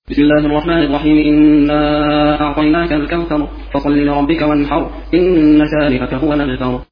بسم الله الرحمن الرحيم. إنا أعطيناك الكوثر فصل لربك وانحر إن شانئك هو الأبتر.